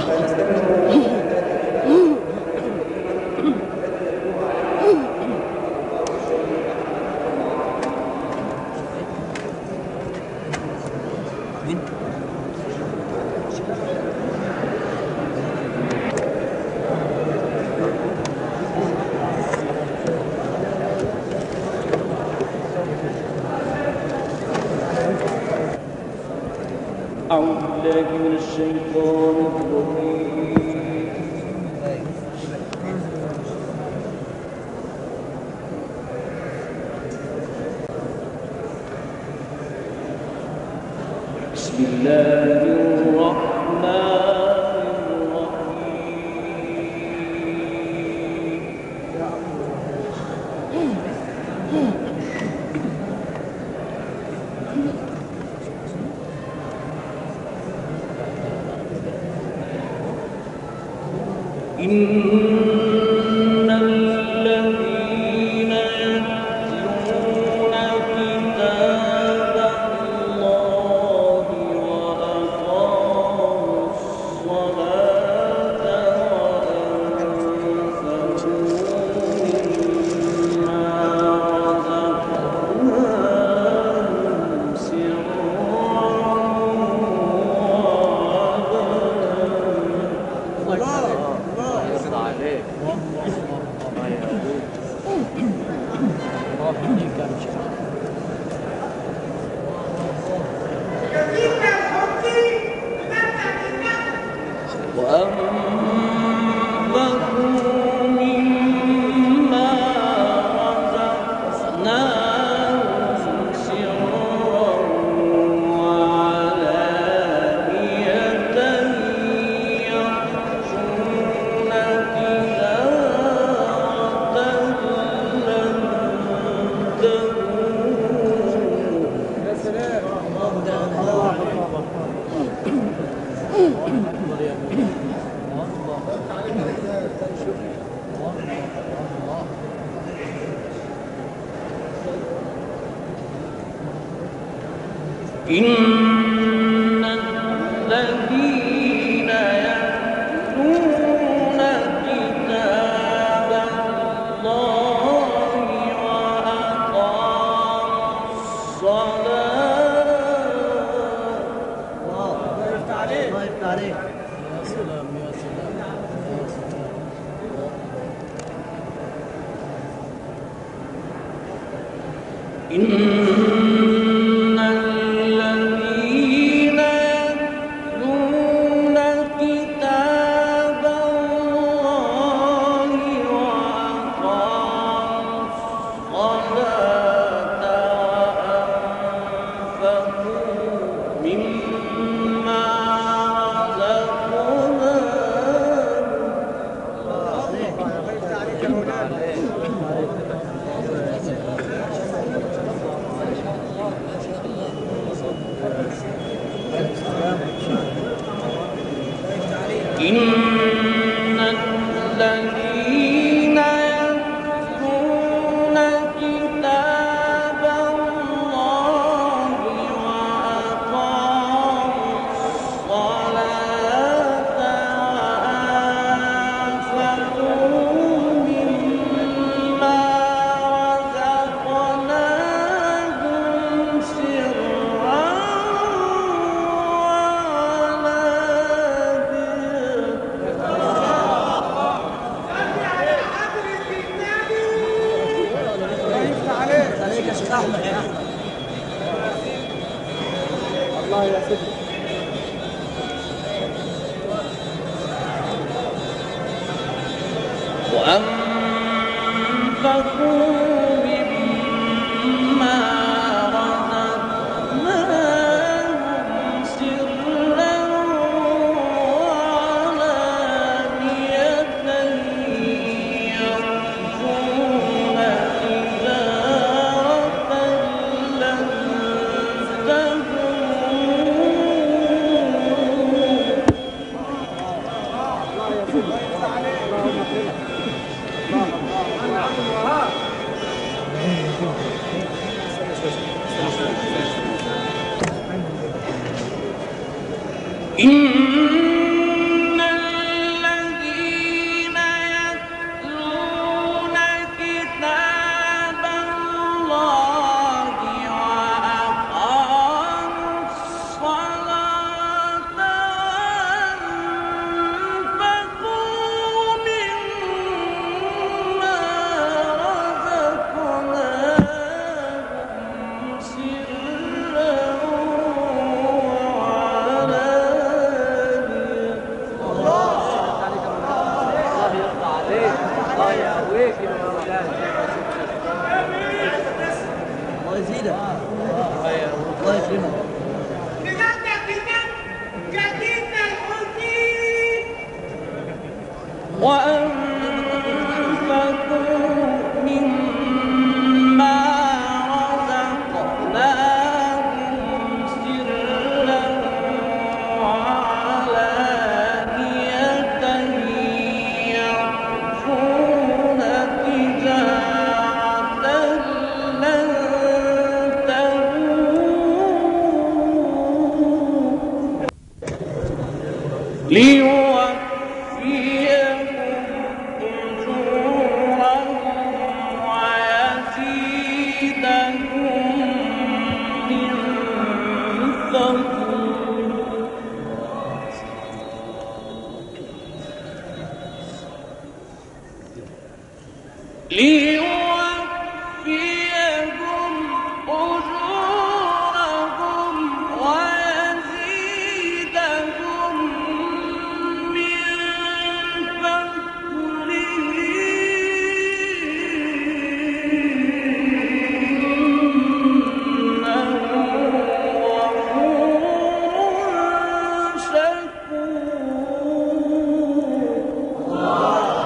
أعوذ بالله من الشيطان الرجيم. بسم الله الرحمن الرحيم. إن الذين يتلون كتاب الله وأقاموا الصلاة وأنفقوا مما رزقناهم سرا وأنفقوا مما رزقناهم سرا وعلانية يرجون تجارة لن إن الذين يتلون كتاب الله وأقاموا الصلاة يا سلام يا سلام يا سلام. إن الذين يتلون كتاب الله وأقاموا الصلاة وأنفقوا مما إن الذين يتلون كتاب الله وأقاموا الصلاة وأنفقوا مما رزقناهم سرا الله يا سيدي. وأنفقوا مما رزقناهم سرا وعلانية يرجون تجارة لن تبور. وأنفقوا مما رزقناهم سرا وعلانية يرجون تجارة لن تبور ليوفيهم أجورهم ويزيدهم من فضله ليوفيهم أجورهم ويزيدهم من فضله إنه غفور شكور.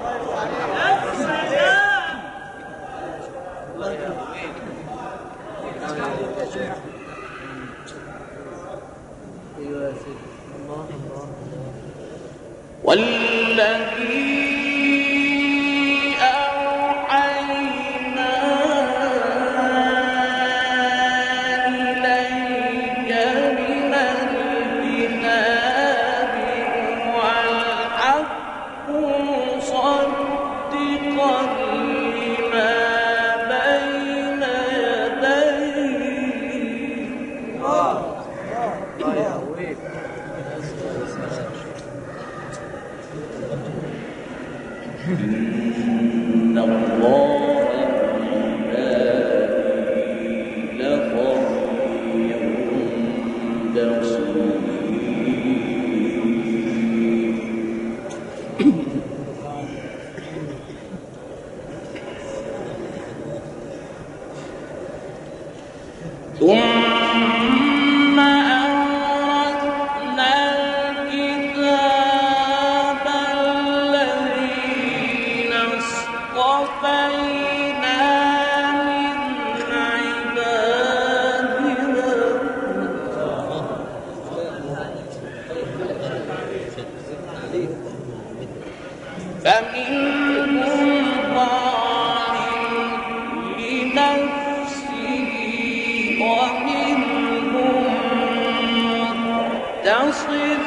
والذي أوحينا إليك من الكتاب هو الحق مصدقا لما بين يديه إن الله لخبير بصير. ثم أورثنا الكتاب الذين اصطفينا من عبادنا فمنهم ظالم لنفسه ومنهم مقتصد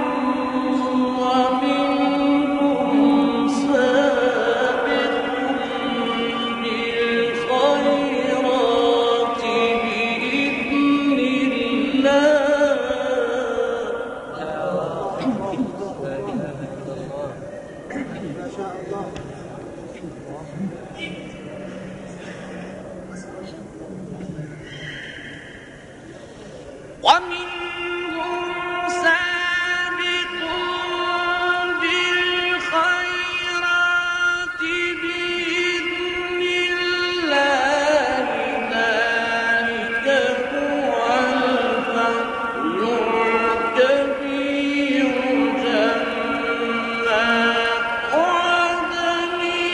ومنهم سابق بالخيرات بإذن الله. ومنهم سابق بالخيرات بإذن الله ذلك هو الفضل الكبير. جنات عدن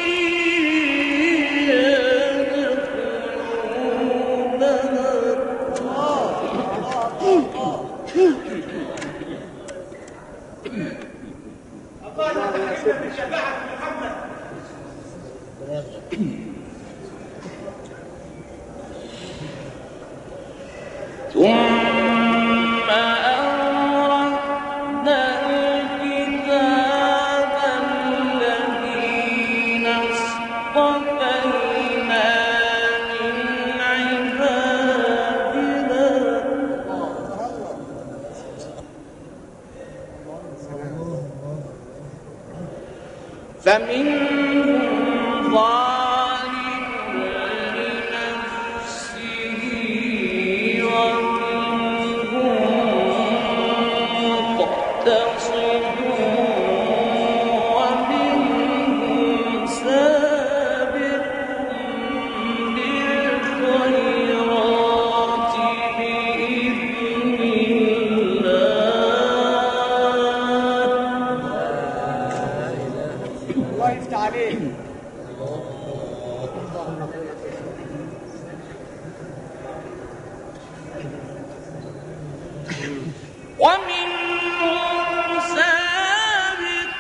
ثم أورثنا الكتاب الذين اصطفينا من عبادنا فمنهم ظالم لنفسه ومنهم مقتصد ومنهم سابق بالخيرات بإذن الله. الله يفتح عليك. ومنهم سابق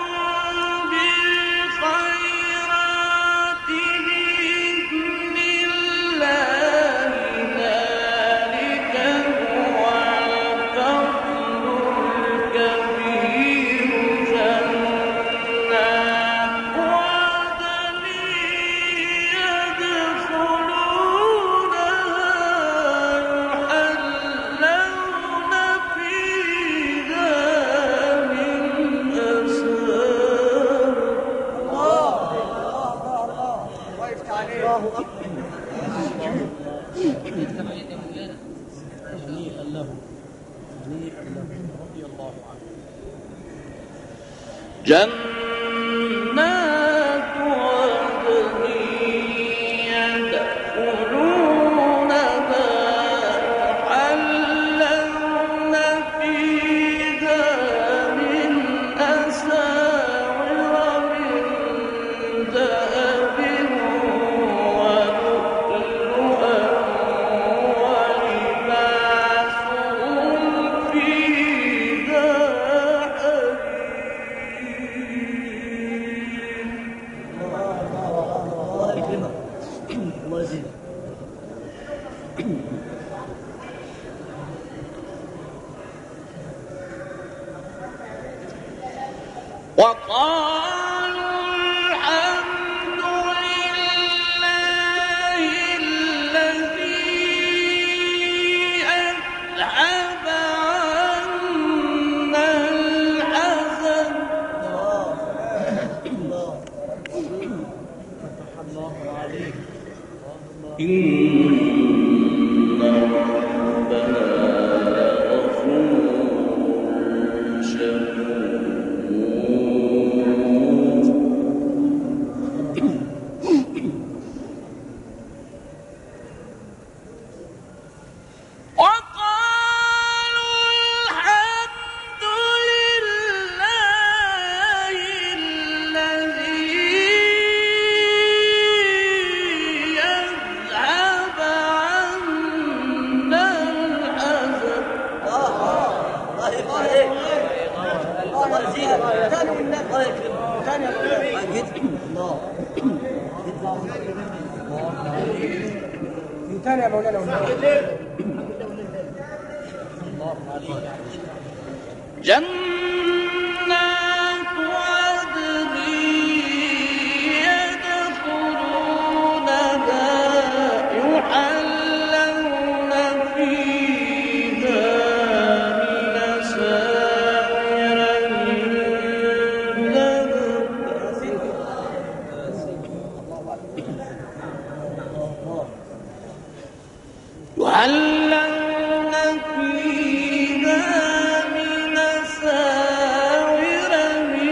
بالخيرات بإذن الله ذلك هو الفضل الكبير جنات عدن يدخلونها يحلون فيها من أساور الله يفتح عليك. الله أكبر. هنيئا له هنيئا له رضي الله عنه. جنات عدن يدخلونها يحلون فيها من أساور من ذهب ولؤلؤا ولباسهم فيها الله يكرمك. الله يزيدك. وقالوا الحمد لله الذي أذهب عنا الحزن فتح الله عليك. إن ربنا لغفور شكور وقالوا الحمد لله الذي يذهب عنا الحزن الله يفتح عليك. الله يزيدك. ثاني والنبي. الله يكرمك. ثاني يا مولانا. الله. ثاني يا مولانا. جنات عدن يدخلونها يحلون فيها من أساور من ذهب يحلون فيها من أساور من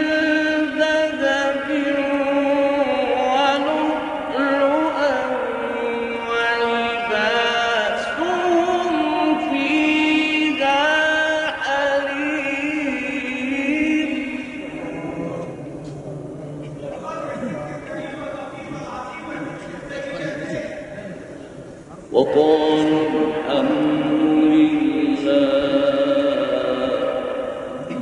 ذهب ولؤلؤا ولباسهم فيها حرير وقالوا الحمد لله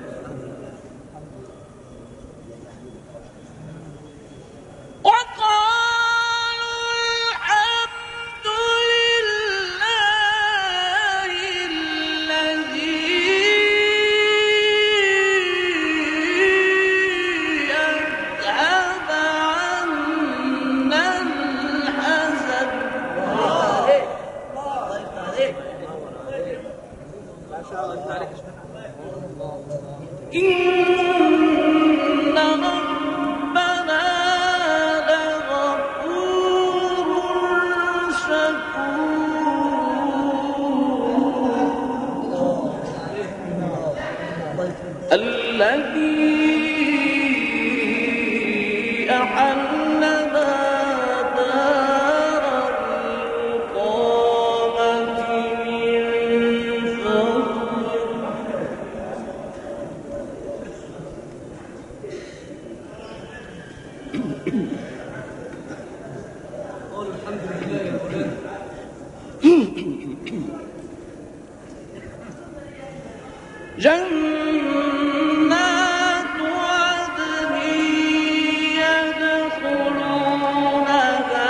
وقالوا الحمد لله الذي أذهب عنا الحزن الله يفتح عليك. ما شاء الله يفتح عليك. إن ربنا لغفور شكور الذي أحلنا دار الإقامة من فضله قول الحمد لله يا فلان. جنات عدن يدخلونها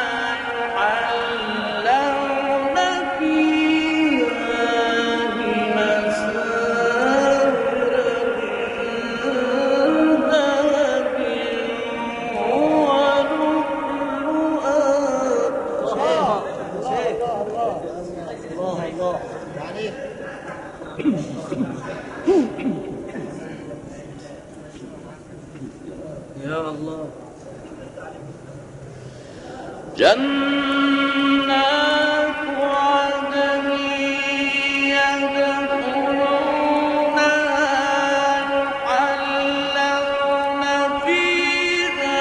يحلون فيها بمساور من ذهب ولؤلؤا. الله يعني يا الله. جنات عدن يدخلونها يحلون فيها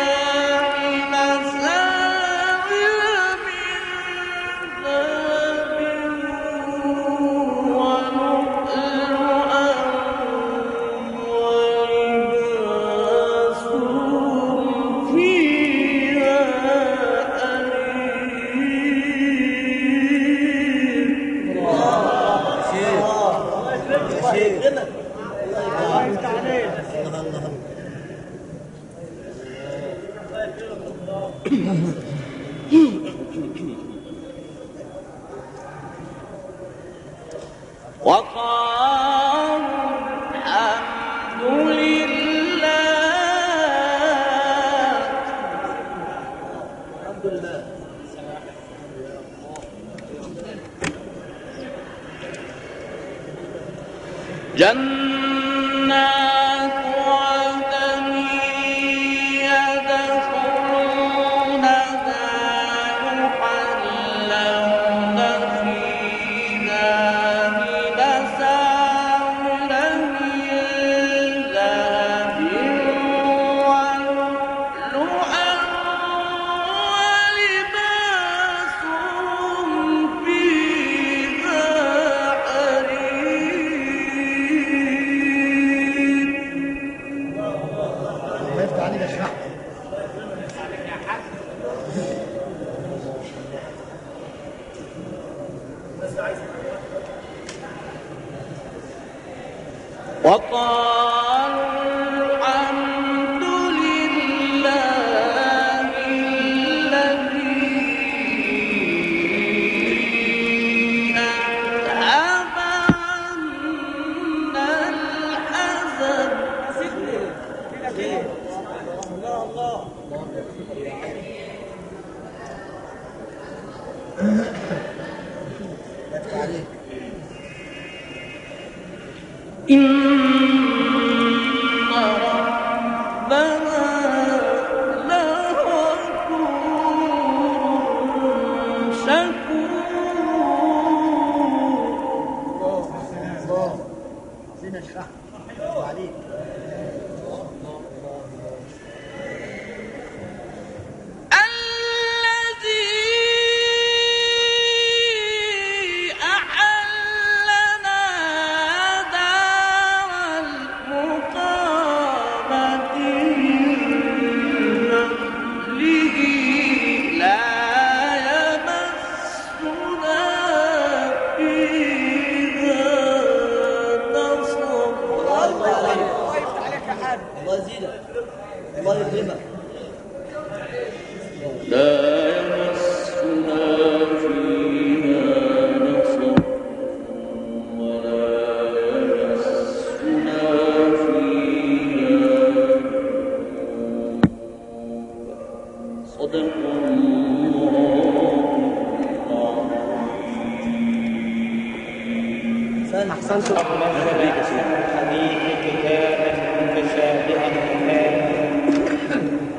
بمساور من ذهب ولؤلؤا ولباسهم فيها شيخنا الله يفتح عليك. وقالوا الحمد لله الحمد لله. جنات عدن يدخلونها يحلون فيها بمساور من ذهب ولؤلؤا ولباسهم فيها الله يفتح عليك. اشرح. وقالوا الحمد لله الذي أذهب عنا الحزن. الله الله. يفتح عليك. إن ربنا لغفور شكور. الله. عايزين اشرح. الله عليك. الذي أحلنا دار المقامة من فضله لا يمسنا فيها نصب. الله يفتح عليك يا حاج. الله يزيدك. الله يكرمك. لا يمسنا فيها نصب ولا يمسنا فيها صدق الله العظيم. أحسنت. الحديث كتابا متشابها الآن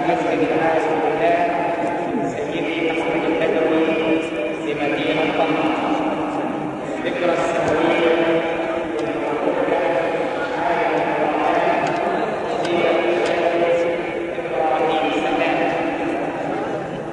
مسجد العاشر بالله سيدي محمد البدوي بمدينة طنطا ذكرى السنوية